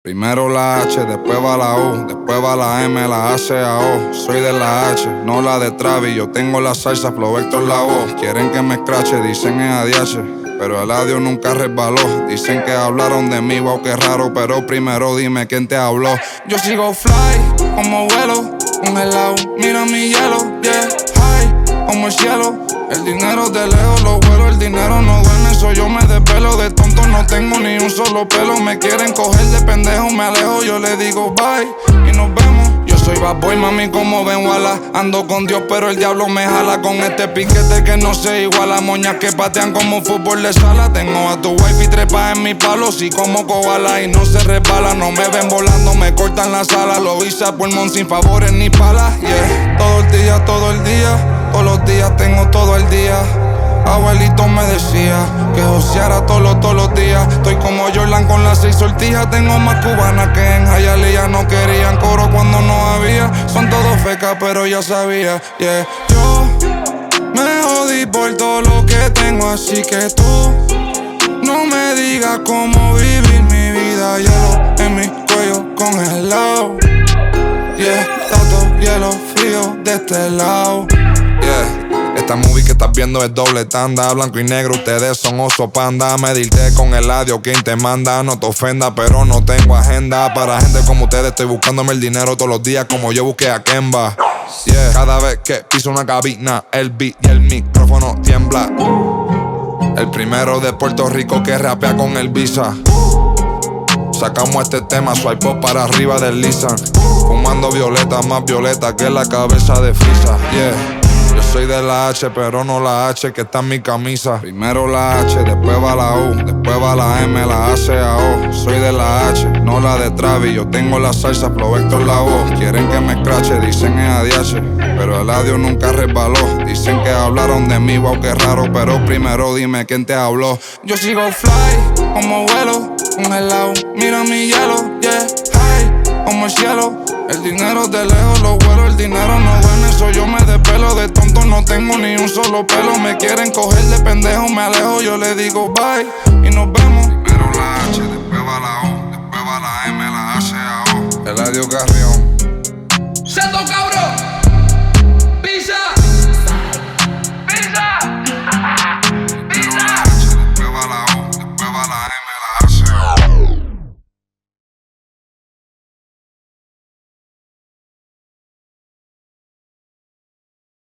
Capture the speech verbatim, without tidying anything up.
Primero la H, después va la U, después va la M, la A, C, A, O. Soy de la H, no la de Travis. Yo tengo la salsa, Flow Héctor la voz. Quieren que me escrache, dicen es A D H, pero el audio nunca resbaló. Dicen que hablaron de mí, wow, qué raro. Pero primero dime quién te habló. Yo sigo fly, como vuelo, congelado. Mira mi hielo, yeah, high, como el cielo. El dinero de lejos lo vuelo, el dinero no duerme, eso yo me desvelo. De tonto no tengo ni un solo pelo. Me quieren coger de pendejo, me alejo. Yo le digo bye y nos vemos. Yo soy bad boy, mami, como ven, wala. Ando con Dios, pero el diablo me jala. Con este piquete que no se iguala. Moñas que patean como fútbol de sala. Tengo a tu wife y trepa en mi palo. Sí como koala y no se resbala. No me ven volando, me cortan la sala. Lo hice a pulmón sin favores ni palas, yeah. Todo el día, todo el día. Todos los días tengo todo el día. Abuelito me decía que joseara todos los, todos los días. Estoy como Jordan con las seis sortijas. Tengo más cubanas que en Hialeah. No querían coro cuando no había. Son todos fecas pero ya sabía, yeah. Yo me jodí por todo lo que tengo, así que tú no me digas cómo vivir mi vida. Hielo en mi cuello congelado, yeah. Tanto hielo frío de este lado, yeah. Esta movie que estás viendo es doble tanda. Blanco y negro, ustedes son oso panda. Medirte con el audio, quien te manda. No te ofenda, pero no tengo agenda. Para gente como ustedes estoy buscándome el dinero todos los días, como yo busqué a Kemba, yeah. Cada vez que piso una cabina, el beat y el micrófono tiembla. El primero de Puerto Rico que rapea con el Visa. Sacamos este tema, swipe up para arriba deslizan. Fumando violeta, más violeta que la cabeza de Frisa, yeah. Yo soy de la H, pero no la H que está en mi camisa. Primero la H, después va la U, después va la M, la A, C, A, O. Soy de la H, no la de Travis. Yo tengo la salsa, Flow Héctor la voz. Quieren que me escrache, dicen es A D H, pero el audio nunca resbaló. Dicen que hablaron de mí, wow, qué raro. Pero primero dime quién te habló. Yo sigo fly, como vuelo, congelado. Mira mi hielo, yeah, high, como el cielo. El dinero de lejos lo vuelo, el dinero no duerme, eso yo me desvelo. De tonto no tengo ni un solo pelo. Me quieren coger de pendejo, me alejo. Yo le digo bye y nos vemos. Primero la H, después va la U, después va la M, la A, C, A, O. Eladio Carrión. ¡Se toca,